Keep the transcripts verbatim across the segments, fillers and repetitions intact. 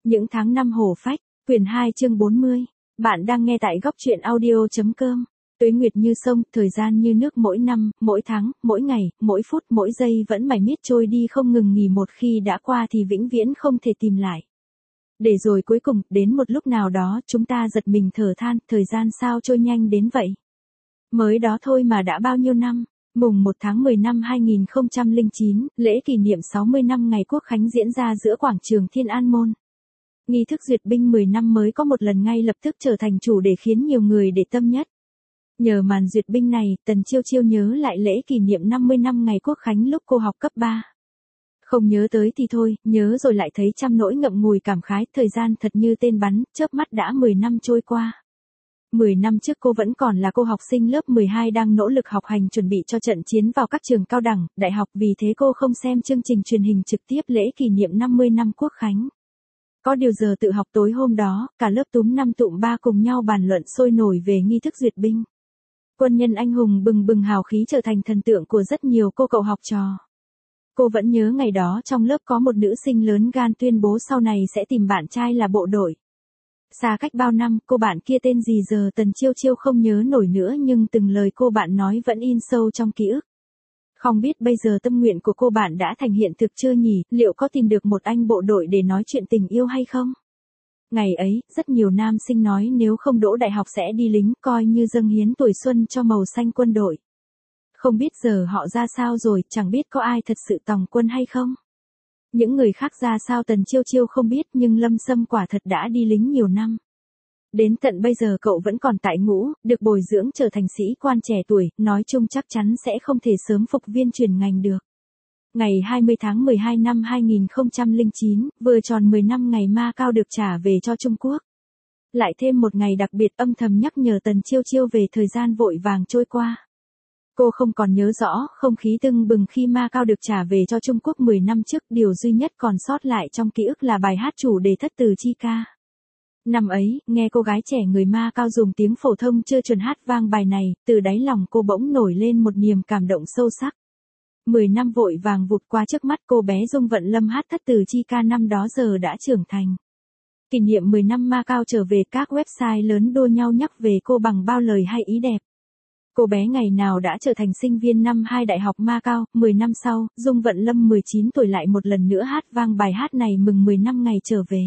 Những tháng năm hổ phách, quyển hai chương bốn mươi. Bạn đang nghe tại góc truyện audio.com. Tuế nguyệt như sông, thời gian như nước, mỗi năm, mỗi tháng, mỗi ngày, mỗi phút, mỗi giây vẫn mải miết trôi đi không ngừng nghỉ, một khi đã qua thì vĩnh viễn không thể tìm lại. Để rồi cuối cùng, đến một lúc nào đó, chúng ta giật mình thở than, thời gian sao trôi nhanh đến vậy. Mới đó thôi mà đã bao nhiêu năm. Mùng một tháng mười năm hai nghìn không trăm lẻ chín, lễ kỷ niệm sáu mươi năm ngày Quốc khánh diễn ra giữa quảng trường Thiên An Môn. Nghi thức duyệt binh mười năm mới có một lần ngay lập tức trở thành chủ đề khiến nhiều người để tâm nhất. Nhờ màn duyệt binh này, Tần Chiêu Chiêu nhớ lại lễ kỷ niệm năm mươi năm ngày Quốc khánh lúc cô học cấp ba. Không nhớ tới thì thôi, nhớ rồi lại thấy trăm nỗi ngậm ngùi cảm khái, thời gian thật như tên bắn, chớp mắt đã mười năm trôi qua. mười năm trước cô vẫn còn là cô học sinh lớp mười hai đang nỗ lực học hành chuẩn bị cho trận chiến vào các trường cao đẳng, đại học, vì thế cô không xem chương trình truyền hình trực tiếp lễ kỷ niệm năm mươi năm Quốc khánh. Có điều giờ tự học tối hôm đó, cả lớp túm năm tụm ba cùng nhau bàn luận sôi nổi về nghi thức duyệt binh. Quân nhân anh hùng bừng bừng hào khí trở thành thần tượng của rất nhiều cô cậu học trò. Cô vẫn nhớ ngày đó trong lớp có một nữ sinh lớn gan tuyên bố sau này sẽ tìm bạn trai là bộ đội. Xa cách bao năm, cô bạn kia tên gì giờ Tần Chiêu Chiêu không nhớ nổi nữa, nhưng từng lời cô bạn nói vẫn in sâu trong ký ức. Không biết bây giờ tâm nguyện của cô bạn đã thành hiện thực chưa nhỉ, liệu có tìm được một anh bộ đội để nói chuyện tình yêu hay không? Ngày ấy, rất nhiều nam sinh nói nếu không đỗ đại học sẽ đi lính, coi như dâng hiến tuổi xuân cho màu xanh quân đội. Không biết giờ họ ra sao rồi, chẳng biết có ai thật sự tòng quân hay không? Những người khác ra sao Tần Chiêu Chiêu không biết, nhưng Lâm Sâm quả thật đã đi lính nhiều năm. Đến tận bây giờ cậu vẫn còn tại ngũ, được bồi dưỡng trở thành sĩ quan trẻ tuổi, nói chung chắc chắn sẽ không thể sớm phục viên chuyển ngành được. Ngày hai mươi tháng mười hai năm hai nghìn không trăm lẻ chín, vừa tròn mười năm ngày Ma Cao được trả về cho Trung Quốc. Lại thêm một ngày đặc biệt âm thầm nhắc nhở Tần Chiêu Chiêu về thời gian vội vàng trôi qua. Cô không còn nhớ rõ không khí tưng bừng khi Ma Cao được trả về cho Trung Quốc mười năm trước, điều duy nhất còn sót lại trong ký ức là bài hát chủ đề Thất Từ Chi Ca. Năm ấy, nghe cô gái trẻ người Ma Cao dùng tiếng phổ thông chưa chuẩn hát vang bài này, từ đáy lòng cô bỗng nổi lên một niềm cảm động sâu sắc. Mười năm vội vàng vụt qua trước mắt, cô bé Dung Vận Lâm hát Thất Từ Chi Ca năm đó giờ đã trưởng thành. Kỷ niệm mười năm Ma Cao trở về, các website lớn đua nhau nhắc về cô bằng bao lời hay ý đẹp. Cô bé ngày nào đã trở thành sinh viên năm hai Đại học Ma Cao, mười năm sau, Dung Vận Lâm mười chín tuổi lại một lần nữa hát vang bài hát này mừng mười năm ngày trở về.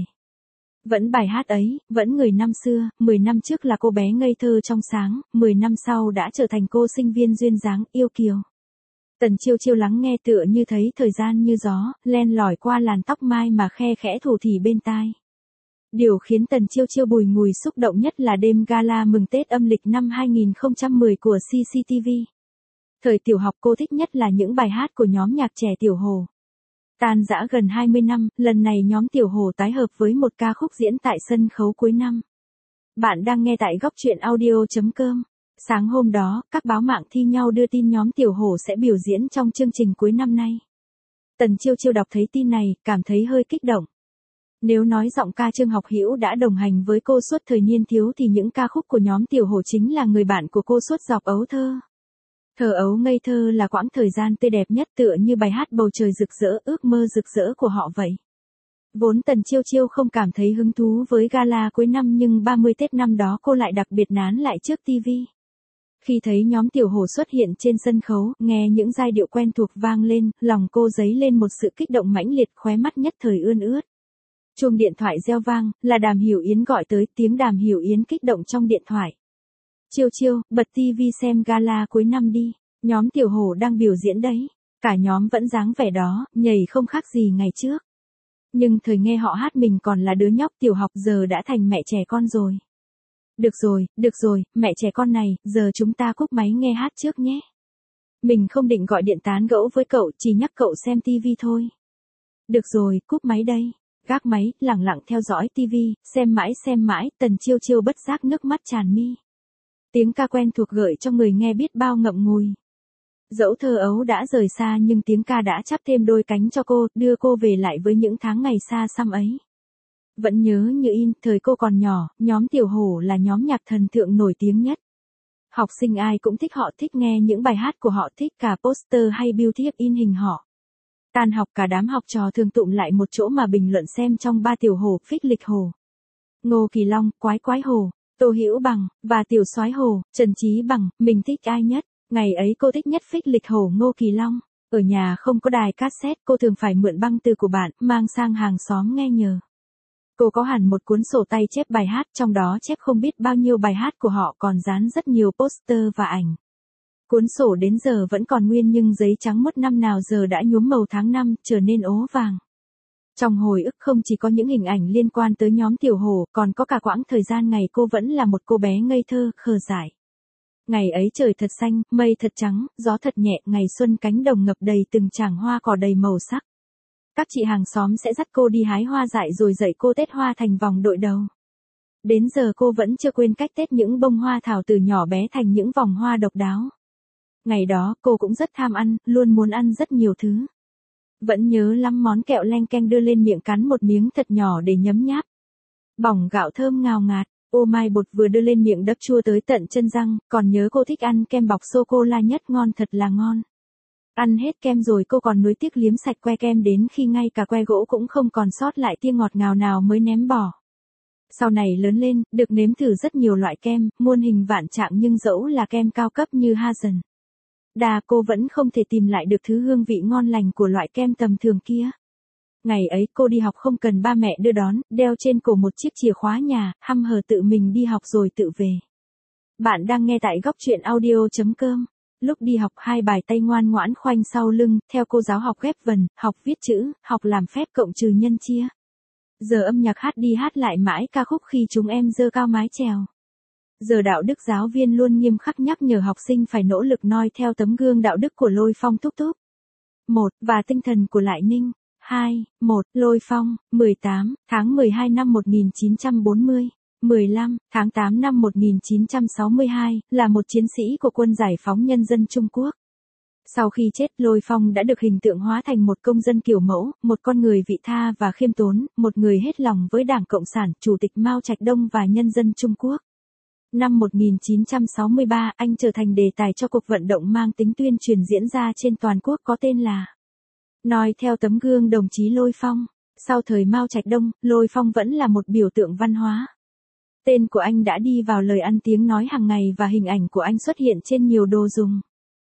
Vẫn bài hát ấy, vẫn người năm xưa, mười năm trước là cô bé ngây thơ trong sáng, mười năm sau đã trở thành cô sinh viên duyên dáng, yêu kiều. Tần Chiêu Chiêu lắng nghe tựa như thấy thời gian như gió, len lỏi qua làn tóc mai mà khe khẽ thủ thỉ bên tai. Điều khiến Tần Chiêu Chiêu bùi ngùi xúc động nhất là đêm gala mừng Tết âm lịch năm hai nghìn không trăm mười của xê xê tê vê. Thời tiểu học cô thích nhất là những bài hát của nhóm nhạc trẻ Tiểu Hồ. Tan rã gần hai mươi năm, lần này nhóm Tiểu Hồ tái hợp với một ca khúc diễn tại sân khấu cuối năm. Bạn đang nghe tại góc truyện audio.com. Sáng hôm đó, các báo mạng thi nhau đưa tin nhóm Tiểu Hồ sẽ biểu diễn trong chương trình cuối năm nay. Tần Chiêu Chiêu đọc thấy tin này, cảm thấy hơi kích động. Nếu nói giọng ca Trương Học Hữu đã đồng hành với cô suốt thời niên thiếu thì những ca khúc của nhóm Tiểu Hồ chính là người bạn của cô suốt dọc ấu thơ. Thơ ấu ngây thơ là quãng thời gian tươi đẹp nhất, tựa như bài hát Bầu Trời Rực Rỡ, ước mơ rực rỡ của họ vậy. Vốn Tần Chiêu Chiêu không cảm thấy hứng thú với gala cuối năm, nhưng ba mươi Tết năm đó cô lại đặc biệt nán lại trước ti vi. Khi thấy nhóm Tiểu Hồ xuất hiện trên sân khấu, nghe những giai điệu quen thuộc vang lên, lòng cô dấy lên một sự kích động mãnh liệt, khóe mắt nhất thời ươn ướt. Chuông điện thoại reo vang, là Đàm Hiểu Yến gọi tới, tiếng Đàm Hiểu Yến kích động trong điện thoại. Chiêu Chiêu, bật ti vi xem gala cuối năm đi, nhóm Tiểu Hồ đang biểu diễn đấy. Cả nhóm vẫn dáng vẻ đó, nhảy không khác gì ngày trước. Nhưng thời nghe họ hát mình còn là đứa nhóc tiểu học, giờ đã thành mẹ trẻ con rồi. Được rồi, được rồi, mẹ trẻ con này, giờ chúng ta cúp máy nghe hát trước nhé. Mình không định gọi điện tán gẫu với cậu, chỉ nhắc cậu xem ti vi thôi. Được rồi, cúp máy đây. Gác máy, lẳng lặng theo dõi ti vi, xem mãi xem mãi, Tần Chiêu Chiêu bất giác nước mắt tràn mi. Tiếng ca quen thuộc gợi cho người nghe biết bao ngậm ngùi. Dẫu thơ ấu đã rời xa nhưng tiếng ca đã chắp thêm đôi cánh cho cô, đưa cô về lại với những tháng ngày xa xăm ấy. Vẫn nhớ như in, thời cô còn nhỏ, nhóm Tiểu Hồ là nhóm nhạc thần tượng nổi tiếng nhất. Học sinh ai cũng thích họ, thích nghe những bài hát của họ, thích cả poster hay billboard in hình họ. Tan học cả đám học trò thường tụm lại một chỗ mà bình luận xem trong ba tiểu hồ, Phích Lịch Hồ, Ngô Kỳ Long, Quái Quái Hồ, Tô Hữu Bằng, và Tiểu Soái Hồ, Trần Trí Bằng, mình thích ai nhất? Ngày ấy cô thích nhất Phích Lịch Hồ Ngô Kỳ Long. Ở nhà không có đài cassette, cô thường phải mượn băng từ của bạn, mang sang hàng xóm nghe nhờ. Cô có hẳn một cuốn sổ tay chép bài hát, trong đó chép không biết bao nhiêu bài hát của họ, còn dán rất nhiều poster và ảnh. Cuốn sổ đến giờ vẫn còn nguyên nhưng giấy trắng mốt năm nào giờ đã nhuốm màu tháng năm, trở nên ố vàng. Trong hồi ức không chỉ có những hình ảnh liên quan tới nhóm Tiểu Hồ, còn có cả quãng thời gian ngày cô vẫn là một cô bé ngây thơ, khờ dại. Ngày ấy trời thật xanh, mây thật trắng, gió thật nhẹ, ngày xuân cánh đồng ngập đầy từng tràng hoa cỏ đầy màu sắc. Các chị hàng xóm sẽ dắt cô đi hái hoa dại rồi dạy cô tết hoa thành vòng đội đầu. Đến giờ cô vẫn chưa quên cách tết những bông hoa thảo từ nhỏ bé thành những vòng hoa độc đáo. Ngày đó cô cũng rất tham ăn, luôn muốn ăn rất nhiều thứ. Vẫn nhớ lắm món kẹo leng keng đưa lên miệng cắn một miếng thật nhỏ để nhấm nháp. Bỏng gạo thơm ngào ngạt, ô mai bột vừa đưa lên miệng đấp chua tới tận chân răng, còn nhớ cô thích ăn kem bọc sô-cô-la nhất, ngon thật là ngon. Ăn hết kem rồi cô còn nuối tiếc liếm sạch que kem đến khi ngay cả que gỗ cũng không còn sót lại tia ngọt ngào nào mới ném bỏ. Sau này lớn lên, được nếm thử rất nhiều loại kem, muôn hình vạn trạng nhưng dẫu là kem cao cấp như Hazen Đà cô vẫn không thể tìm lại được thứ hương vị ngon lành của loại kem tầm thường kia. Ngày ấy cô đi học không cần ba mẹ đưa đón, đeo trên cổ một chiếc chìa khóa nhà, hăm hở tự mình đi học rồi tự về. Bạn đang nghe tại góc truyện audio chấm com. Lúc đi học hai bài tay ngoan ngoãn khoanh sau lưng, theo cô giáo học ghép vần, học viết chữ, học làm phép cộng trừ nhân chia. Giờ âm nhạc hát đi hát lại mãi ca khúc khi chúng em giơ cao mái chèo. Giờ đạo đức giáo viên luôn nghiêm khắc nhắc nhở học sinh phải nỗ lực noi theo tấm gương đạo đức của Lôi Phong Thúc Thúc. một. Và tinh thần của Lại Ninh. hai. một. Lôi Phong, mười tám, tháng mười hai năm một nghìn chín trăm bốn mươi. mười lăm, tháng tám năm một nghìn chín trăm sáu mươi hai, là một chiến sĩ của quân giải phóng nhân dân Trung Quốc. Sau khi chết, Lôi Phong đã được hình tượng hóa thành một công dân kiểu mẫu, một con người vị tha và khiêm tốn, một người hết lòng với Đảng Cộng sản, Chủ tịch Mao Trạch Đông và nhân dân Trung Quốc. Năm một nghìn chín trăm sáu mươi ba, anh trở thành đề tài cho cuộc vận động mang tính tuyên truyền diễn ra trên toàn quốc có tên là Noi theo tấm gương đồng chí Lôi Phong. Sau thời Mao Trạch Đông, Lôi Phong vẫn là một biểu tượng văn hóa. Tên của anh đã đi vào lời ăn tiếng nói hàng ngày và hình ảnh của anh xuất hiện trên nhiều đồ dùng.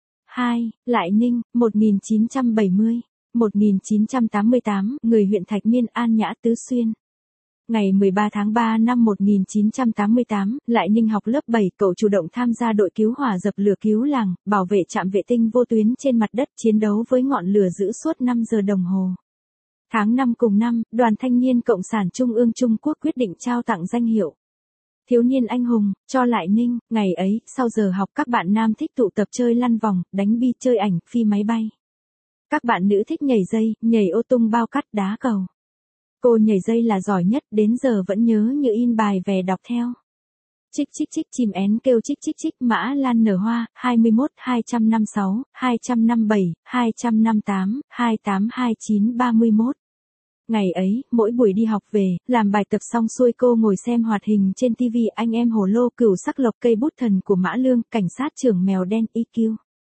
hai. Lại Ninh, một nghìn chín trăm bảy mươi đến một nghìn chín trăm tám mươi tám, người huyện Thạch Miên, An Nhã, Tứ Xuyên. Ngày mười ba tháng ba năm một nghìn chín trăm tám mươi tám, Lại Ninh học lớp bảy, cậu chủ động tham gia đội cứu hỏa dập lửa cứu làng, bảo vệ trạm vệ tinh vô tuyến trên mặt đất, chiến đấu với ngọn lửa giữ suốt năm giờ đồng hồ. Tháng năm cùng năm, Đoàn Thanh niên Cộng sản Trung ương Trung Quốc quyết định trao tặng danh hiệu Thiếu niên anh hùng cho Lại Ninh. Ngày ấy, sau giờ học các bạn nam thích tụ tập chơi lăn vòng, đánh bi, chơi ảnh, phi máy bay. Các bạn nữ thích nhảy dây, nhảy ô tung bao cắt, đá cầu. Cô nhảy dây là giỏi nhất, đến giờ vẫn nhớ như in bài về đọc theo. Chích chích chích chim én kêu chích chích chích, mã lan nở hoa, hai mươi mốt, hai trăm năm mươi sáu, hai trăm năm mươi bảy, hai trăm năm mươi tám, hai tám hai chín ba mươi mốt. Ngày ấy, mỗi buổi đi học về, làm bài tập xong xuôi cô ngồi xem hoạt hình trên ti vi Anh em Hồ Lô, Cửu Sắc Lộc, Cây Bút Thần của Mã Lương, Cảnh sát trưởng Mèo Đen i kiu,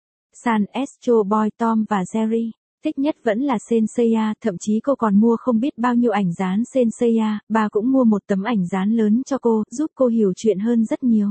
San Astro Boy, Tom và Jerry. Thích nhất vẫn là Senseiya, thậm chí cô còn mua không biết bao nhiêu ảnh dán Senseiya, bà cũng mua một tấm ảnh dán lớn cho cô, giúp cô hiểu chuyện hơn rất nhiều.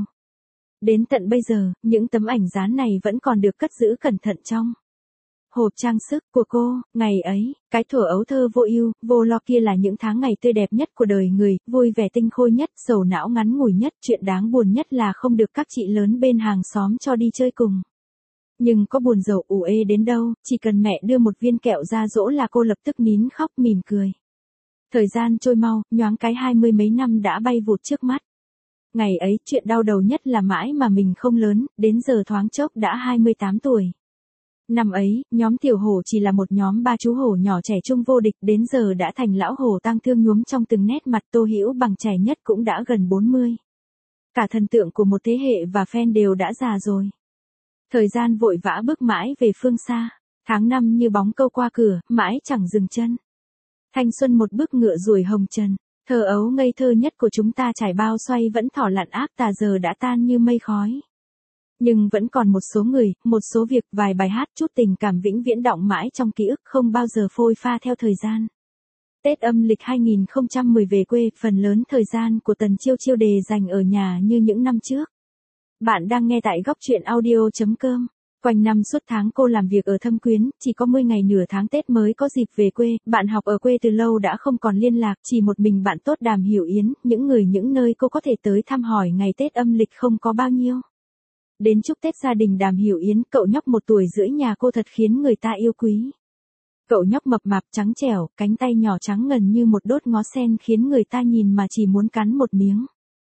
Đến tận bây giờ, những tấm ảnh dán này vẫn còn được cất giữ cẩn thận trong hộp trang sức của cô. Ngày ấy, cái thuở ấu thơ vô ưu, vô lo kia là những tháng ngày tươi đẹp nhất của đời người, vui vẻ tinh khôi nhất, sầu não ngắn ngủi nhất, chuyện đáng buồn nhất là không được các chị lớn bên hàng xóm cho đi chơi cùng. Nhưng có buồn rầu ủ ê đến đâu, chỉ cần mẹ đưa một viên kẹo ra dỗ là cô lập tức nín khóc mỉm cười. Thời gian trôi mau, nhoáng cái hai mươi mấy năm đã bay vụt trước mắt. Ngày ấy, chuyện đau đầu nhất là mãi mà mình không lớn, đến giờ thoáng chốc đã hai mươi tám tuổi. Năm ấy, nhóm Tiểu Hổ chỉ là một nhóm ba chú hổ nhỏ trẻ trung vô địch, đến giờ đã thành lão hổ tang thương nhuốm trong từng nét mặt. Tô Hữu Bằng trẻ nhất cũng đã gần bốn mươi. Cả thần tượng của một thế hệ và fan đều đã già rồi. Thời gian vội vã bước mãi về phương xa, tháng năm như bóng câu qua cửa, mãi chẳng dừng chân. Thanh xuân một bước ngựa ruồi hồng trần, thơ ấu ngây thơ nhất của chúng ta trải bao xoay vẫn thỏ lặn ác tà giờ đã tan như mây khói. Nhưng vẫn còn một số người, một số việc, vài bài hát, chút tình cảm vĩnh viễn đọng mãi trong ký ức không bao giờ phôi pha theo thời gian. Tết âm lịch hai nghìn không trăm mười về quê, phần lớn thời gian của Tần Chiêu Chiêu đề dành ở nhà như những năm trước. Bạn đang nghe tại góc truyện audio chấm com. Quanh năm suốt tháng cô làm việc ở Thâm Quyến, chỉ có mười ngày nửa tháng Tết mới có dịp về quê, bạn học ở quê từ lâu đã không còn liên lạc, chỉ một mình bạn tốt Đàm Hiểu Yến, những người những nơi cô có thể tới thăm hỏi ngày Tết âm lịch không có bao nhiêu. Đến chúc Tết gia đình Đàm Hiểu Yến, cậu nhóc một tuổi rưỡi nhà cô thật khiến người ta yêu quý. Cậu nhóc mập mạp trắng trẻo, cánh tay nhỏ trắng ngần như một đốt ngó sen khiến người ta nhìn mà chỉ muốn cắn một miếng.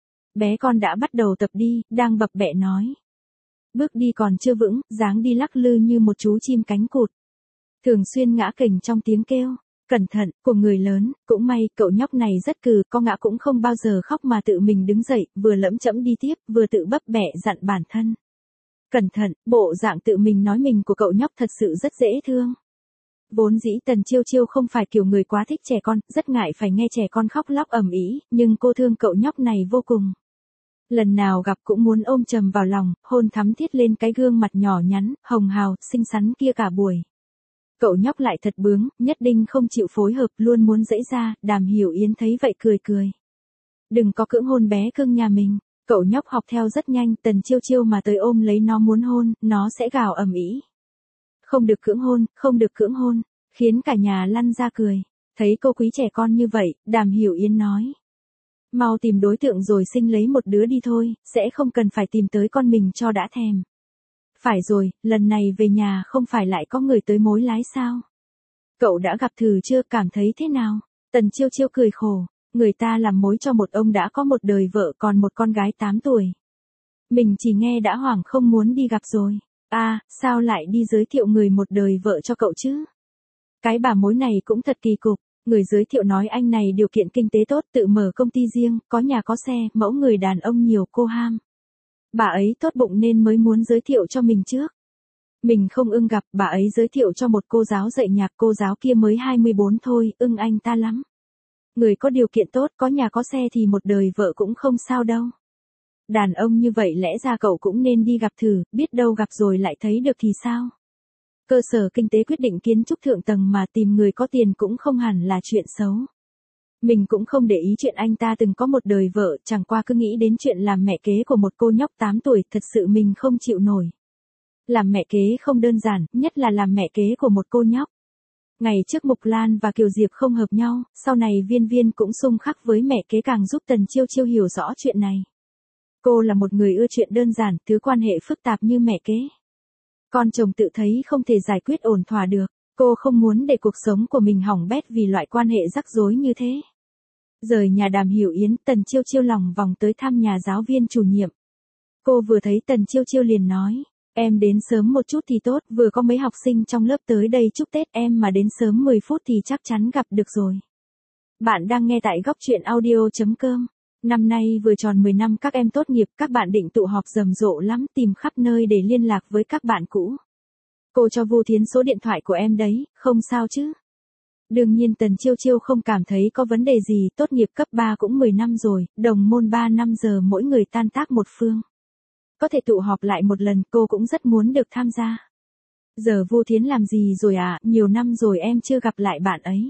Bé con đã bắt đầu tập đi, đang bập bẹ nói. Bước đi còn chưa vững, dáng đi lắc lư như một chú chim cánh cụt. Thường xuyên ngã kềnh trong tiếng kêu, cẩn thận, của người lớn, cũng may, cậu nhóc này rất cừ, có ngã cũng không bao giờ khóc mà tự mình đứng dậy, vừa lẫm chẫm đi tiếp, vừa tự bấp bẹ dặn bản thân. Cẩn thận, bộ dạng tự mình nói mình của cậu nhóc thật sự rất dễ thương. Vốn dĩ Tần Chiêu Chiêu không phải kiểu người quá thích trẻ con, rất ngại phải nghe trẻ con khóc lóc ầm ĩ, nhưng cô thương cậu nhóc này vô cùng. Lần nào gặp cũng muốn ôm chầm vào lòng, hôn thắm thiết lên cái gương mặt nhỏ nhắn, hồng hào, xinh xắn kia cả buổi. Cậu nhóc lại thật bướng, nhất định không chịu phối hợp, luôn muốn giãy ra, Đàm Hiểu Yến thấy vậy cười cười. Đừng có cưỡng hôn bé cưng nhà mình, cậu nhóc học theo rất nhanh, Tần Chiêu Chiêu mà tới ôm lấy nó muốn hôn, nó sẽ gào ầm ĩ. Không được cưỡng hôn, không được cưỡng hôn, khiến cả nhà lăn ra cười. Thấy cô quý trẻ con như vậy, Đàm Hiểu Yến nói. Mau tìm đối tượng rồi sinh lấy một đứa đi thôi, sẽ không cần phải tìm tới con mình cho đã thèm. Phải rồi, lần này về nhà không phải lại có người tới mối lái sao? Cậu đã gặp thử chưa, cảm thấy thế nào? Tần Chiêu Chiêu cười khổ, người ta làm mối cho một ông đã có một đời vợ còn một con gái tám tuổi. Mình chỉ nghe đã hoảng không muốn đi gặp rồi. À, sao lại đi giới thiệu người một đời vợ cho cậu chứ? Cái bà mối này cũng thật kỳ cục. Người giới thiệu nói anh này điều kiện kinh tế tốt, tự mở công ty riêng, có nhà có xe, mẫu người đàn ông nhiều cô ham. Bà ấy tốt bụng nên mới muốn giới thiệu cho mình trước. Mình không ưng gặp, bà ấy giới thiệu cho một cô giáo dạy nhạc, cô giáo kia mới hai mươi bốn thôi, ưng anh ta lắm. Người có điều kiện tốt, có nhà có xe thì một đời vợ cũng không sao đâu. Đàn ông như vậy lẽ ra cậu cũng nên đi gặp thử, biết đâu gặp rồi lại thấy được thì sao? Cơ sở kinh tế quyết định kiến trúc thượng tầng mà tìm người có tiền cũng không hẳn là chuyện xấu. Mình cũng không để ý chuyện anh ta từng có một đời vợ, chẳng qua cứ nghĩ đến chuyện làm mẹ kế của một cô nhóc tám tuổi, thật sự mình không chịu nổi. Làm mẹ kế không đơn giản, nhất là làm mẹ kế của một cô nhóc. Ngày trước Mục Lan và Kiều Diệp không hợp nhau, sau này Viên Viên cũng xung khắc với mẹ kế càng giúp Tần Chiêu Chiêu hiểu rõ chuyện này. Cô là một người ưa chuyện đơn giản, thứ quan hệ phức tạp như mẹ kế. Con chồng tự thấy không thể giải quyết ổn thỏa được, cô không muốn để cuộc sống của mình hỏng bét vì loại quan hệ rắc rối như thế. Rời nhà Đàm Hiểu Yến, Tần Chiêu Chiêu lòng vòng tới thăm nhà giáo viên chủ nhiệm. Cô vừa thấy Tần Chiêu Chiêu liền nói, em đến sớm một chút thì tốt, vừa có mấy học sinh trong lớp tới đây chúc Tết, em mà đến sớm mười phút thì chắc chắn gặp được rồi. Bạn đang nghe tại góc truyện audio chấm com. Năm nay vừa tròn mười năm các em tốt nghiệp, các bạn định tụ họp rầm rộ lắm, tìm khắp nơi để liên lạc với các bạn cũ. Cô cho Vu Thiến số điện thoại của em đấy, không sao chứ? Đương nhiên Tần Chiêu Chiêu không cảm thấy có vấn đề gì, tốt nghiệp cấp ba cũng mười năm rồi, đồng môn ba năm giờ mỗi người tan tác một phương. Có thể tụ họp lại một lần, cô cũng rất muốn được tham gia. Giờ Vu Thiến làm gì rồi à, nhiều năm rồi em chưa gặp lại bạn ấy.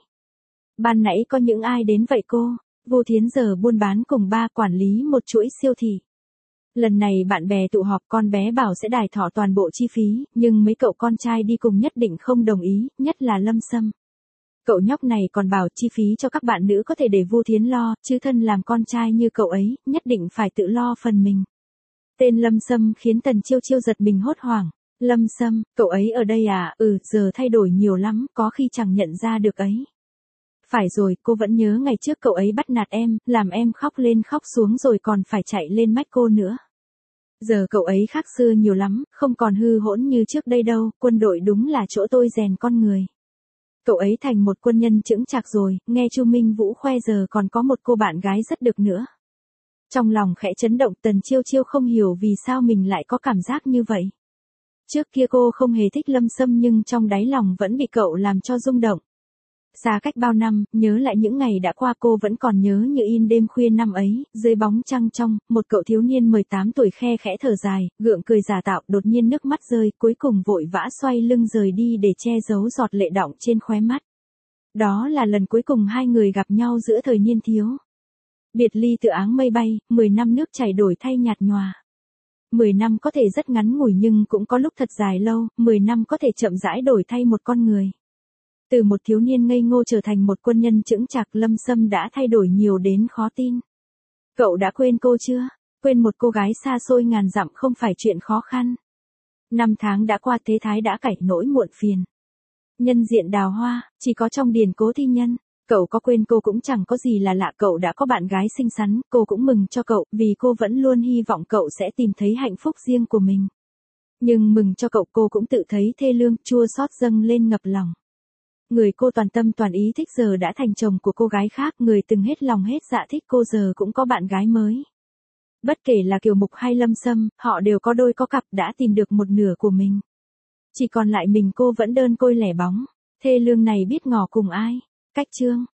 Ban nãy có những ai đến vậy cô? Vu Thiến giờ buôn bán cùng ba, quản lý một chuỗi siêu thị. Lần này bạn bè tụ họp, con bé bảo sẽ đài thọ toàn bộ chi phí, nhưng mấy cậu con trai đi cùng nhất định không đồng ý, nhất là Lâm Sâm. Cậu nhóc này còn bảo chi phí cho các bạn nữ có thể để Vu Thiến lo, chứ thân làm con trai như cậu ấy, nhất định phải tự lo phần mình. Tên Lâm Sâm khiến Tần Chiêu Chiêu giật mình hốt hoảng. Lâm Sâm, cậu ấy ở đây à? Ừ, giờ thay đổi nhiều lắm, có khi chẳng nhận ra được ấy. Phải rồi, cô vẫn nhớ ngày trước cậu ấy bắt nạt em, làm em khóc lên khóc xuống rồi còn phải chạy lên mách cô nữa. Giờ cậu ấy khác xưa nhiều lắm, không còn hư hỗn như trước đây đâu, quân đội đúng là chỗ tôi rèn con người. Cậu ấy thành một quân nhân chững chạc rồi, nghe Chu Minh Vũ khoe giờ còn có một cô bạn gái rất được nữa. Trong lòng khẽ chấn động, Tần Chiêu Chiêu không hiểu vì sao mình lại có cảm giác như vậy. Trước kia cô không hề thích Lâm Sâm nhưng trong đáy lòng vẫn bị cậu làm cho rung động. Xa cách bao năm, nhớ lại những ngày đã qua cô vẫn còn nhớ như in đêm khuya năm ấy, dưới bóng trăng trong, một cậu thiếu niên mười tám tuổi khe khẽ thở dài, gượng cười giả tạo, đột nhiên nước mắt rơi, cuối cùng vội vã xoay lưng rời đi để che giấu giọt lệ đọng trên khóe mắt. Đó là lần cuối cùng hai người gặp nhau giữa thời niên thiếu. Biệt ly tựa áng mây bay, mười năm nước chảy đổi thay nhạt nhòa. Mười năm có thể rất ngắn ngủi nhưng cũng có lúc thật dài lâu, mười năm có thể chậm rãi đổi thay một con người. Từ một thiếu niên ngây ngô trở thành một quân nhân chững chạc, Lâm Sâm đã thay đổi nhiều đến khó tin. Cậu đã quên cô chưa? Quên một cô gái xa xôi ngàn dặm không phải chuyện khó khăn. Năm tháng đã qua, thế thái đã cải, nỗi muộn phiền. Nhân diện đào hoa, chỉ có trong điển cố thi nhân. Cậu có quên cô cũng chẳng có gì là lạ, cậu đã có bạn gái xinh xắn, cô cũng mừng cho cậu, vì cô vẫn luôn hy vọng cậu sẽ tìm thấy hạnh phúc riêng của mình. Nhưng mừng cho cậu, cô cũng tự thấy thê lương, chua xót dâng lên ngập lòng. Người cô toàn tâm toàn ý thích giờ đã thành chồng của cô gái khác, người từng hết lòng hết dạ thích cô giờ cũng có bạn gái mới. Bất kể là Kiều Mục hay Lâm Sâm, họ đều có đôi có cặp, đã tìm được một nửa của mình. Chỉ còn lại mình cô vẫn đơn côi lẻ bóng, thê lương này biết ngỏ cùng ai. Cách chương